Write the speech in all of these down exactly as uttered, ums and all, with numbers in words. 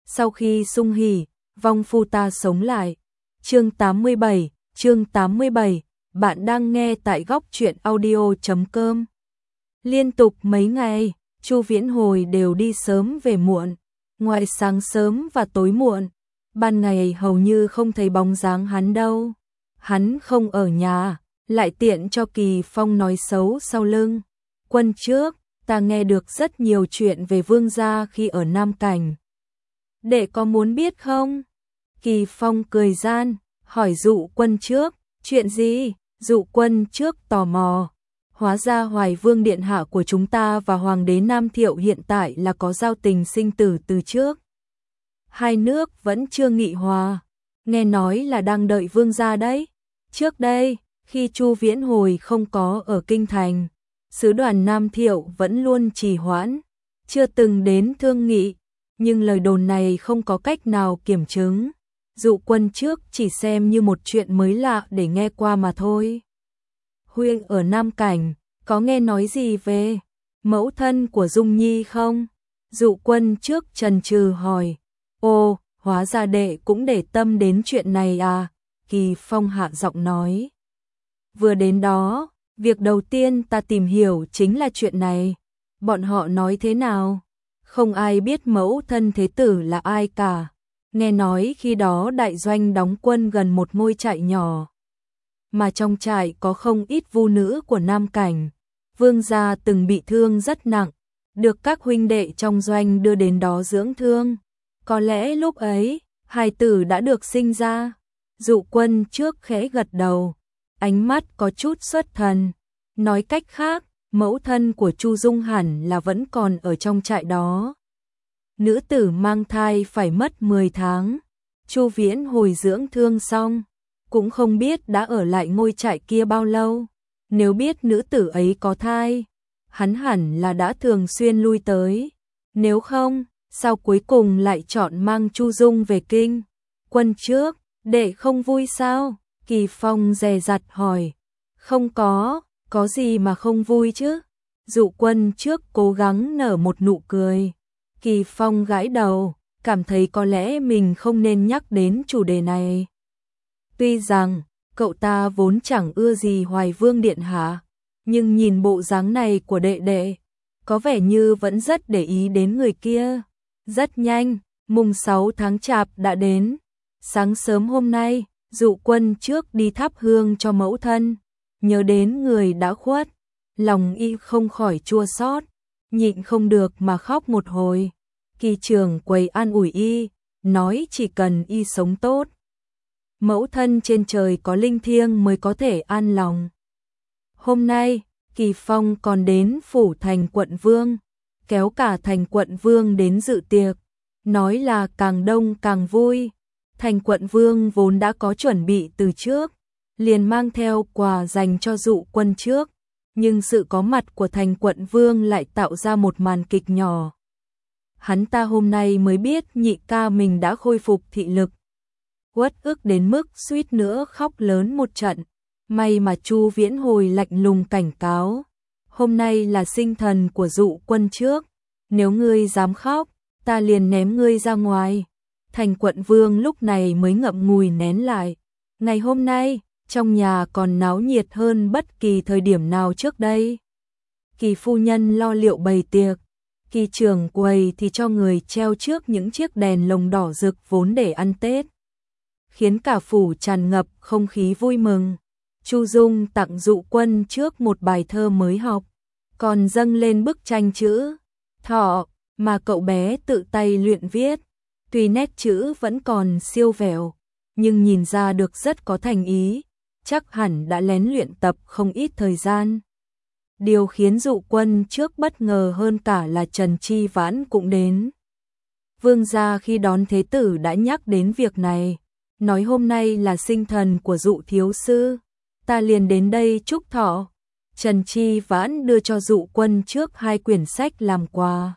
sau khi sung hỉ, vong phu ta sống lại. Chương tám mươi bảy, chương tám mươi bảy, bạn đang nghe tại góc truyện audio chấm com. Liên tục mấy ngày, Chu Viễn Hồi đều đi sớm về muộn, ngoài sáng sớm và tối muộn, ban ngày hầu như không thấy bóng dáng hắn đâu. Hắn không ở nhà, lại tiện cho Kỳ Phong nói xấu sau lưng. Quân trước, ta nghe được rất nhiều chuyện về vương gia khi ở Nam Cảnh. Đệ có muốn biết không? Kỳ Phong cười gian, hỏi Dụ Quân trước, chuyện gì? Dụ Quân trước tò mò. Hóa ra Hoài Vương điện hạ của chúng ta và Hoàng đế Nam Thiệu hiện tại là có giao tình sinh tử từ trước. Hai nước vẫn chưa nghị hòa, nghe nói là đang đợi vương gia đấy. Trước đây, khi Chu Viễn Hồi không có ở kinh thành, sứ đoàn Nam Thiệu vẫn luôn trì hoãn, chưa từng đến thương nghị, nhưng lời đồn này không có cách nào kiểm chứng. Dụ Quân trước chỉ xem như một chuyện mới lạ để nghe qua mà thôi. Huynh ở Nam Cảnh, có nghe nói gì về mẫu thân của Dung Nhi không? Dụ Quân trước chần chừ hỏi. Ồ, hóa ra đệ cũng để tâm đến chuyện này à? Kỳ Phong hạ giọng nói. Vừa đến đó, việc đầu tiên ta tìm hiểu chính là chuyện này. Bọn họ nói thế nào? Không ai biết mẫu thân thế tử là ai cả. Nghe nói khi đó đại doanh đóng quân gần một ngôi trại nhỏ, mà trong trại có không ít vu nữ của Nam Cảnh. Vương gia từng bị thương rất nặng, được các huynh đệ trong doanh đưa đến đó dưỡng thương. Có lẽ lúc ấy, hài tử đã được sinh ra. Dụ Quân trước khẽ gật đầu, ánh mắt có chút xuất thần. Nói cách khác, mẫu thân của Chu Dung hẳn là vẫn còn ở trong trại đó. Nữ tử mang thai phải mất mười tháng. Chu Viễn Hồi dưỡng thương xong, cũng không biết đã ở lại ngôi trại kia bao lâu. Nếu biết nữ tử ấy có thai, hắn hẳn là đã thường xuyên lui tới. Nếu không, sao cuối cùng lại chọn mang Chu Dung về kinh? Quân trước, đệ không vui sao? Kỳ Phong dè dặt hỏi. Không có, có gì mà không vui chứ? Dụ Quân trước cố gắng nở một nụ cười. Kỳ Phong gãi đầu, cảm thấy có lẽ mình không nên nhắc đến chủ đề này. Tuy rằng, cậu ta vốn chẳng ưa gì Hoài Vương điện hạ, nhưng nhìn bộ dáng này của đệ đệ, có vẻ như vẫn rất để ý đến người kia. Rất nhanh, mùng sáu tháng Chạp đã đến. Sáng sớm hôm nay, Dụ Quân trước đi thắp hương cho mẫu thân, nhớ đến người đã khuất, lòng y không khỏi chua xót, nhịn không được mà khóc một hồi. Kỳ trưởng quầy an ủi y, nói chỉ cần y sống tốt, mẫu thân trên trời có linh thiêng mới có thể an lòng. Hôm nay, Kỳ Phong còn đến phủ thành quận vương, kéo cả thành quận vương đến dự tiệc, nói là càng đông càng vui. Thành quận vương vốn đã có chuẩn bị từ trước, liền mang theo quà dành cho Dụ Quân trước, nhưng sự có mặt của thành quận vương lại tạo ra một màn kịch nhỏ. Hắn ta hôm nay mới biết nhị ca mình đã khôi phục thị lực, uất ức đến mức suýt nữa khóc lớn một trận. May mà Chu Viễn Hồi lạnh lùng cảnh cáo, hôm nay là sinh thần của Dụ Quân trước, nếu ngươi dám khóc, ta liền ném ngươi ra ngoài. Thành quận vương lúc này mới ngậm ngùi nén lại. Ngày hôm nay, trong nhà còn náo nhiệt hơn bất kỳ thời điểm nào trước đây. Kỳ phu nhân lo liệu bày tiệc, Kỳ trưởng quầy thì cho người treo trước những chiếc đèn lồng đỏ rực vốn để ăn Tết, khiến cả phủ tràn ngập không khí vui mừng. Chu Dung tặng Dụ Quân trước một bài thơ mới học, còn dâng lên bức tranh chữ thọ mà cậu bé tự tay luyện viết. Tuy nét chữ vẫn còn siêu vẹo, nhưng nhìn ra được rất có thành ý, chắc hẳn đã lén luyện tập không ít thời gian. Điều khiến Dụ Quân trước bất ngờ hơn cả là Trần Chi Vãn cũng đến. Vương gia khi đón thế tử đã nhắc đến việc này, nói hôm nay là sinh thần của Dụ thiếu sư, ta liền đến đây chúc thọ. Trần Chi Vãn đưa cho Dụ Quân trước hai quyển sách làm quà.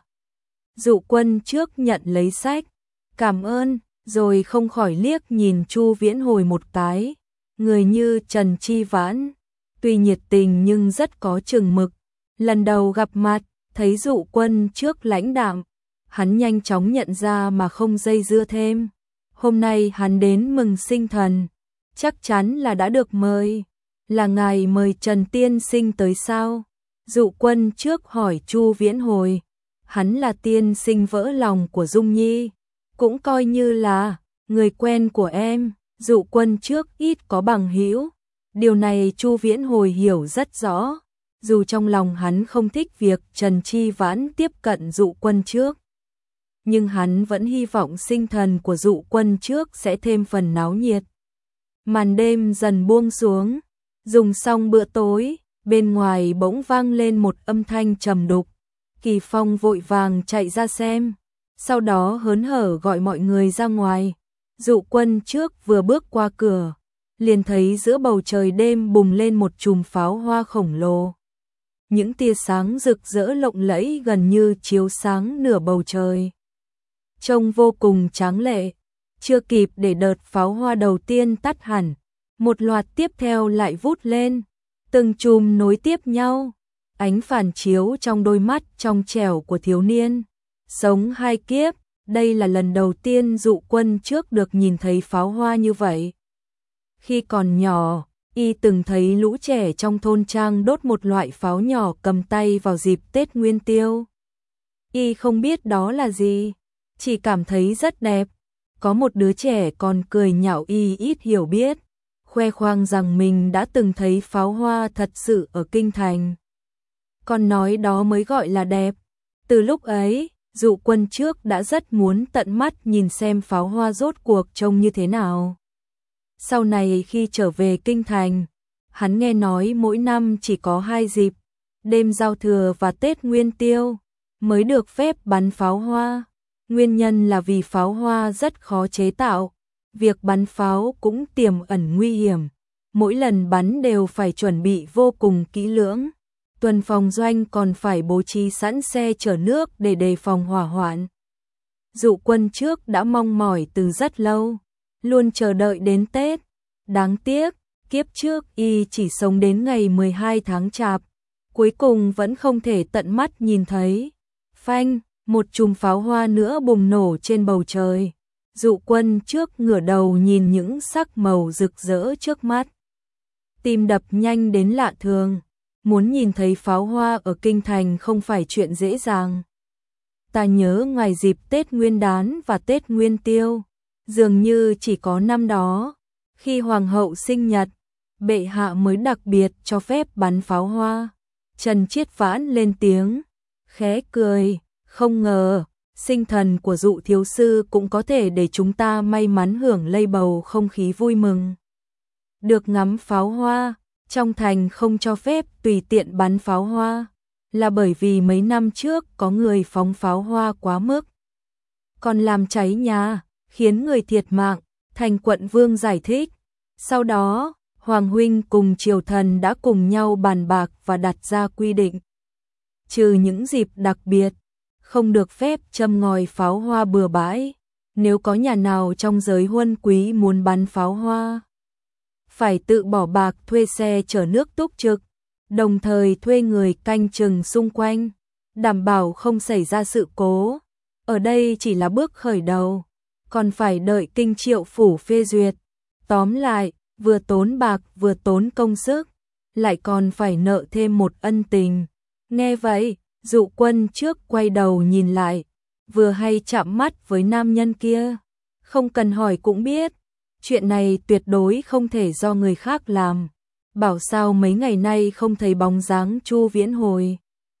Dụ Quân trước nhận lấy sách, cảm ơn, rồi không khỏi liếc nhìn Chu Viễn Hồi một cái. Người như Trần Chi Vãn, tuy nhiệt tình nhưng rất có chừng mực. Lần đầu gặp mặt, thấy Dụ Quân trước lãnh đạm, hắn nhanh chóng nhận ra mà không dây dưa thêm. Hôm nay hắn đến mừng sinh thần, chắc chắn là đã được mời. Là ngài mời Trần tiên sinh tới sao? Dụ Quân trước hỏi Chu Viễn Hồi. Hắn là tiên sinh vỡ lòng của Dung Nhi, cũng coi như là người quen của em. Dụ Quân trước ít có bằng hữu, điều này Chu Viễn Hồi hiểu rất rõ. Dù trong lòng hắn không thích việc Trần Chi Vãn tiếp cận Dụ Quân trước, nhưng hắn vẫn hy vọng sinh thần của Dụ Quân trước sẽ thêm phần náo nhiệt. Màn đêm dần buông xuống, dùng xong bữa tối, bên ngoài bỗng vang lên một âm thanh trầm đục. Kỳ Phong vội vàng chạy ra xem, sau đó hớn hở gọi mọi người ra ngoài. Dụ Quân trước vừa bước qua cửa, liền thấy giữa bầu trời đêm bùng lên một chùm pháo hoa khổng lồ. Những tia sáng rực rỡ lộng lẫy gần như chiếu sáng nửa bầu trời, trông vô cùng tráng lệ. Chưa kịp để đợt pháo hoa đầu tiên tắt hẳn, một loạt tiếp theo lại vút lên, từng chùm nối tiếp nhau. Ánh phản chiếu trong đôi mắt trong trẻo của thiếu niên, sống hai kiếp, đây là lần đầu tiên Dụ Quân trước được nhìn thấy pháo hoa như vậy. Khi còn nhỏ, y từng thấy lũ trẻ trong thôn trang đốt một loại pháo nhỏ cầm tay vào dịp Tết Nguyên Tiêu. Y không biết đó là gì, chỉ cảm thấy rất đẹp. Có một đứa trẻ còn cười nhạo y ít hiểu biết, khoe khoang rằng mình đã từng thấy pháo hoa thật sự ở kinh thành. Còn nói đó mới gọi là đẹp. Từ lúc ấy, Dụ Quân trước đã rất muốn tận mắt nhìn xem pháo hoa rốt cuộc trông như thế nào. Sau này khi trở về kinh thành, hắn nghe nói mỗi năm chỉ có hai dịp, đêm giao thừa và Tết Nguyên Tiêu, mới được phép bắn pháo hoa. Nguyên nhân là vì pháo hoa rất khó chế tạo, việc bắn pháo cũng tiềm ẩn nguy hiểm, mỗi lần bắn đều phải chuẩn bị vô cùng kỹ lưỡng. Tuần phòng doanh còn phải bố trí sẵn xe chở nước để đề phòng hỏa hoạn. Dụ Quân trước đã mong mỏi từ rất lâu, luôn chờ đợi đến Tết. Đáng tiếc, kiếp trước y chỉ sống đến ngày mười hai tháng Chạp, cuối cùng vẫn không thể tận mắt nhìn thấy. Phanh, một chùm pháo hoa nữa bùng nổ trên bầu trời. Dụ Quân trước ngửa đầu nhìn những sắc màu rực rỡ trước mắt, tim đập nhanh đến lạ thường. Muốn nhìn thấy pháo hoa ở kinh thành không phải chuyện dễ dàng. Ta nhớ ngoài dịp Tết Nguyên Đán và Tết Nguyên Tiêu, dường như chỉ có năm đó, khi hoàng hậu sinh nhật, bệ hạ mới đặc biệt cho phép bắn pháo hoa. Trần Chiết Vãn lên tiếng, khẽ cười, không ngờ, sinh thần của Dụ thiếu sư cũng có thể để chúng ta may mắn hưởng lây bầu không khí vui mừng. Được ngắm pháo hoa. Trong thành không cho phép tùy tiện bắn pháo hoa, là bởi vì mấy năm trước có người phóng pháo hoa quá mức, còn làm cháy nhà, khiến người thiệt mạng. Thành quận vương giải thích. Sau đó, Hoàng huynh cùng triều thần đã cùng nhau bàn bạc và đặt ra quy định. Trừ những dịp đặc biệt, không được phép châm ngòi pháo hoa bừa bãi. Nếu có nhà nào trong giới huân quý muốn bắn pháo hoa, phải tự bỏ bạc thuê xe chở nước túc trực, đồng thời thuê người canh chừng xung quanh, đảm bảo không xảy ra sự cố. Ở đây chỉ là bước khởi đầu, còn phải đợi kinh triệu phủ phê duyệt. Tóm lại, vừa tốn bạc vừa tốn công sức, lại còn phải nợ thêm một ân tình. Nghe vậy, Dụ Quân trước quay đầu nhìn lại, vừa hay chạm mắt với nam nhân kia. Không cần hỏi cũng biết, chuyện này tuyệt đối không thể do người khác làm. Bảo sao mấy ngày nay không thấy bóng dáng Chu Viễn Hồi.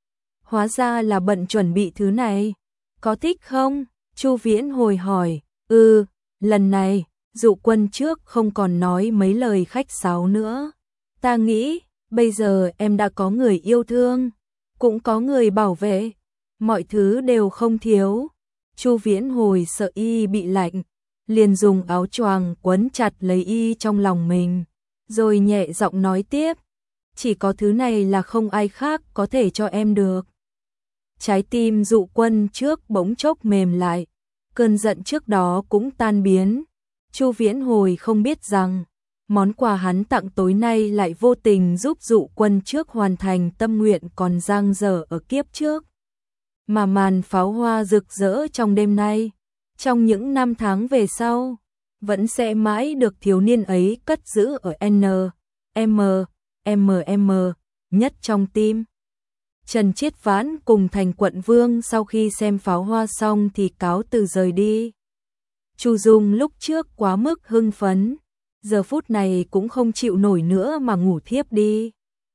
Hóa ra là bận chuẩn bị thứ này. Có thích không? Chu Viễn Hồi hỏi. Ừ, lần này, Dụ Quân trước không còn nói mấy lời khách sáo nữa. Ta nghĩ, bây giờ em đã có người yêu thương, cũng có người bảo vệ, mọi thứ đều không thiếu. Chu Viễn Hồi sợ y bị lạnh, liền dùng áo choàng quấn chặt lấy y trong lòng mình, rồi nhẹ giọng nói tiếp, chỉ có thứ này là không ai khác có thể cho em được. Trái tim Dụ Quân trước bỗng chốc mềm lại, cơn giận trước đó cũng tan biến. Chu Viễn Hồi không biết rằng, món quà hắn tặng tối nay lại vô tình giúp Dụ Quân trước hoàn thành tâm nguyện còn dang dở ở kiếp trước. mà màn pháo hoa rực rỡ trong đêm nay, trong những năm tháng về sau, vẫn sẽ mãi được thiếu niên ấy cất giữ ở N, M, M M, nhất trong tim. Trần Chiết Vãn cùng Thành Quận Vương sau khi xem pháo hoa xong thì cáo từ rời đi. Chu Dung lúc trước quá mức hưng phấn, giờ phút này cũng không chịu nổi nữa mà ngủ thiếp đi.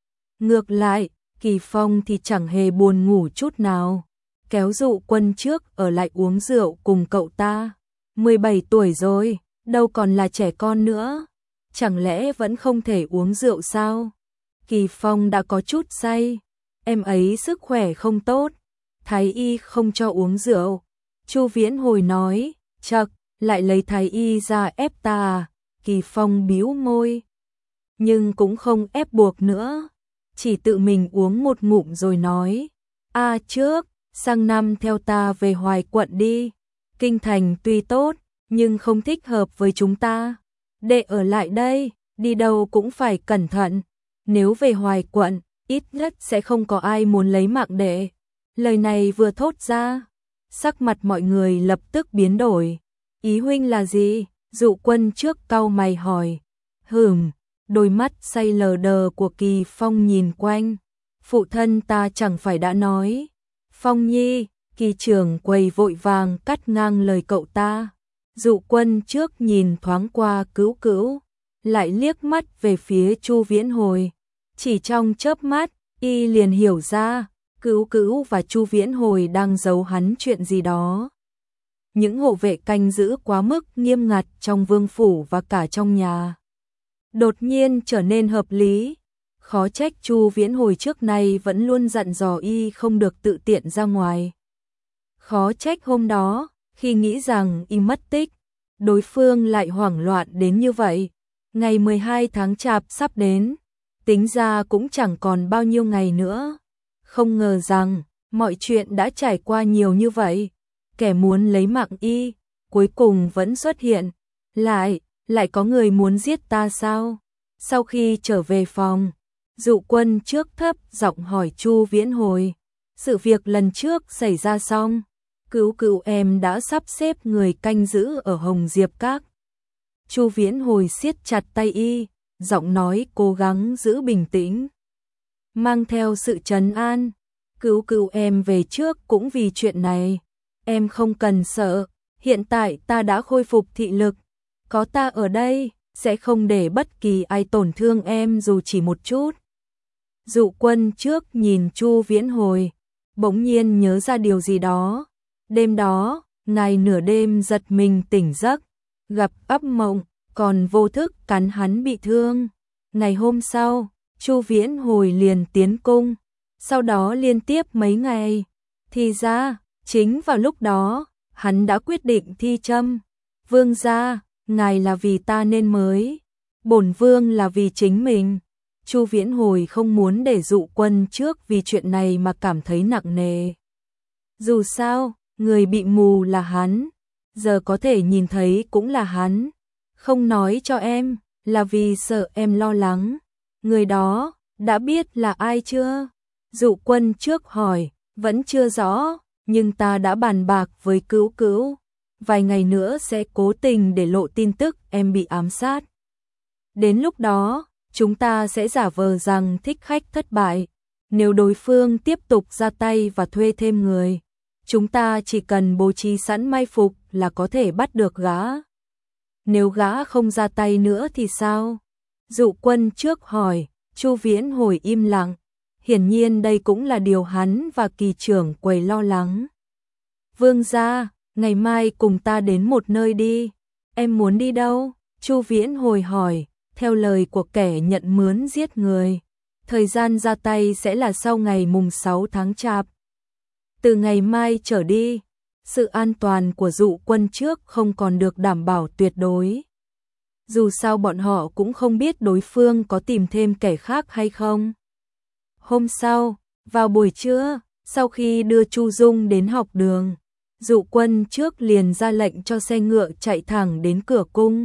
Ngược lại, Kỳ Phong thì chẳng hề buồn ngủ chút nào, kéo Dụ Quân trước ở lại uống rượu cùng cậu ta. mười bảy tuổi rồi, đâu còn là trẻ con nữa, chẳng lẽ vẫn không thể uống rượu sao? Kỳ Phong đã có chút say, em ấy sức khỏe không tốt, thái y không cho uống rượu. Chu Viễn Hồi nói, chậc, lại lấy thái y ra ép ta à? Kỳ Phong bĩu môi, nhưng cũng không ép buộc nữa, chỉ tự mình uống một ngụm rồi nói, a à, trước, sang năm theo ta về Hoài Quận đi, kinh thành tuy tốt, nhưng không thích hợp với chúng ta, đệ ở lại đây, đi đâu cũng phải cẩn thận, nếu về Hoài Quận, ít nhất sẽ không có ai muốn lấy mạng đệ. Lời này vừa thốt ra, sắc mặt mọi người lập tức biến đổi. Ý huynh là gì? Dụ Quân trước cau mày hỏi. Hửm, đôi mắt say lờ đờ của Kỳ Phong nhìn quanh. Phụ thân ta chẳng phải đã nói. Phong Nhi, Kỳ trưởng quầy vội vàng cắt ngang lời cậu ta. Dụ Quân trước nhìn thoáng qua Cữu Cữu, lại liếc mắt về phía Chu Viễn Hồi. Chỉ trong chớp mắt, y liền hiểu ra, Cữu Cữu và Chu Viễn Hồi đang giấu hắn chuyện gì đó. Những hộ vệ canh giữ quá mức nghiêm ngặt trong vương phủ và cả trong nhà, đột nhiên trở nên hợp lý. Khó trách Chu Viễn Hồi trước nay vẫn luôn dặn dò y không được tự tiện ra ngoài. Khó trách hôm đó, khi nghĩ rằng y mất tích, đối phương lại hoảng loạn đến như vậy. Ngày mười hai tháng Chạp sắp đến, tính ra cũng chẳng còn bao nhiêu ngày nữa. Không ngờ rằng, mọi chuyện đã trải qua nhiều như vậy. Kẻ muốn lấy mạng y, cuối cùng vẫn xuất hiện. Lại, lại có người muốn giết ta sao? Sau khi trở về phòng, Dụ Quân trước thấp giọng hỏi Chu Viễn Hồi. Sự việc lần trước xảy ra xong, Cữu Cữu em đã sắp xếp người canh giữ ở Hồng Diệp Các. Chu Viễn Hồi siết chặt tay y, giọng nói cố gắng giữ bình tĩnh, mang theo sự trấn an. Cữu Cữu em về trước cũng vì chuyện này, em không cần sợ, hiện tại ta đã khôi phục thị lực, có ta ở đây, sẽ không để bất kỳ ai tổn thương em dù chỉ một chút. Dụ Quân trước nhìn Chu Viễn Hồi, bỗng nhiên nhớ ra điều gì đó. Đêm đó, ngài nửa đêm giật mình tỉnh giấc, gặp ấp mộng, còn vô thức cắn hắn bị thương. Ngày hôm sau, Chu Viễn Hồi liền tiến cung, sau đó liên tiếp mấy ngày. Thì ra, chính vào lúc đó, hắn đã quyết định thi châm. Vương gia, ngài là vì ta nên mới, bổn vương là vì chính mình. Chu Viễn Hồi không muốn để Dụ Quân trước vì chuyện này mà cảm thấy nặng nề. Dù sao, người bị mù là hắn, giờ có thể nhìn thấy cũng là hắn. Không nói cho em, là vì sợ em lo lắng. Người đó, đã biết là ai chưa? Dụ Quân trước hỏi, vẫn chưa rõ, nhưng ta đã bàn bạc với Cữu Cữu. Vài ngày nữa sẽ cố tình để lộ tin tức em bị ám sát. Đến lúc đó, chúng ta sẽ giả vờ rằng thích khách thất bại. Nếu đối phương tiếp tục ra tay và thuê thêm người, chúng ta chỉ cần bố trí sẵn mai phục là có thể bắt được gã. Nếu gã không ra tay nữa thì sao? Dụ Quân trước hỏi. Chu Viễn Hồi im lặng. Hiển nhiên đây cũng là điều hắn và Kỳ trưởng quầy lo lắng. Vương gia, ngày mai cùng ta đến một nơi đi. Em muốn đi đâu? Chu Viễn Hồi hỏi. Theo lời của kẻ nhận mướn giết người, thời gian ra tay sẽ là sau ngày mùng sáu tháng Chạp. Từ ngày mai trở đi, sự an toàn của Dụ Quân trước không còn được đảm bảo tuyệt đối. Dù sao bọn họ cũng không biết đối phương có tìm thêm kẻ khác hay không. Hôm sau, vào buổi trưa, sau khi đưa Chu Dung đến học đường, Dụ Quân trước liền ra lệnh cho xe ngựa chạy thẳng đến cửa cung.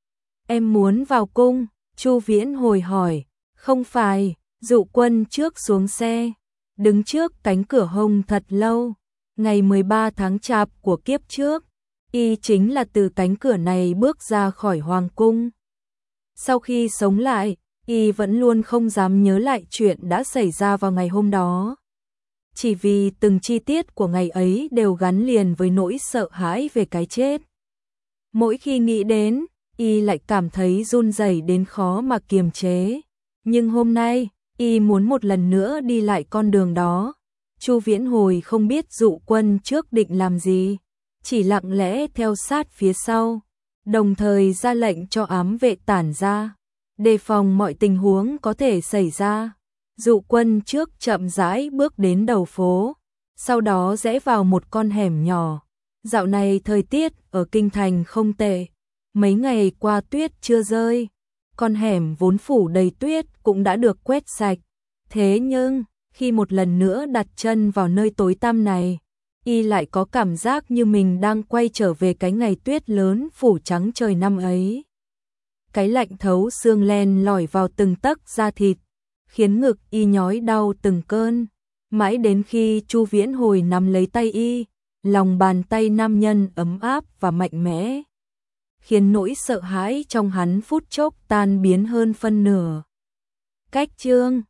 Em muốn vào cung? Chu Viễn Hồi hỏi. Không phải. Dụ Quân trước xuống xe, đứng trước cánh cửa hông thật lâu, ngày mười ba tháng Chạp của kiếp trước, y chính là từ cánh cửa này bước ra khỏi hoàng cung. Sau khi sống lại, y vẫn luôn không dám nhớ lại chuyện đã xảy ra vào ngày hôm đó. Chỉ vì từng chi tiết của ngày ấy đều gắn liền với nỗi sợ hãi về cái chết. Mỗi khi nghĩ đến, y lại cảm thấy run rẩy đến khó mà kiềm chế. Nhưng hôm nay, y muốn một lần nữa đi lại con đường đó. Chu Viễn Hồi không biết Dụ Quân trước định làm gì, chỉ lặng lẽ theo sát phía sau, đồng thời ra lệnh cho ám vệ tản ra, đề phòng mọi tình huống có thể xảy ra. Dụ Quân trước chậm rãi bước đến đầu phố, sau đó rẽ vào một con hẻm nhỏ. Dạo này thời tiết ở kinh thành không tệ, mấy ngày qua tuyết chưa rơi, con hẻm vốn phủ đầy tuyết cũng đã được quét sạch. Thế nhưng, khi một lần nữa đặt chân vào nơi tối tăm này, y lại có cảm giác như mình đang quay trở về cái ngày tuyết lớn phủ trắng trời năm ấy. Cái lạnh thấu xương len lỏi vào từng tấc da thịt, khiến ngực y nhói đau từng cơn. Mãi đến khi Chu Viễn Hồi nắm lấy tay y, lòng bàn tay nam nhân ấm áp và mạnh mẽ, khiến nỗi sợ hãi trong hắn phút chốc tan biến hơn phân nửa. Cách chương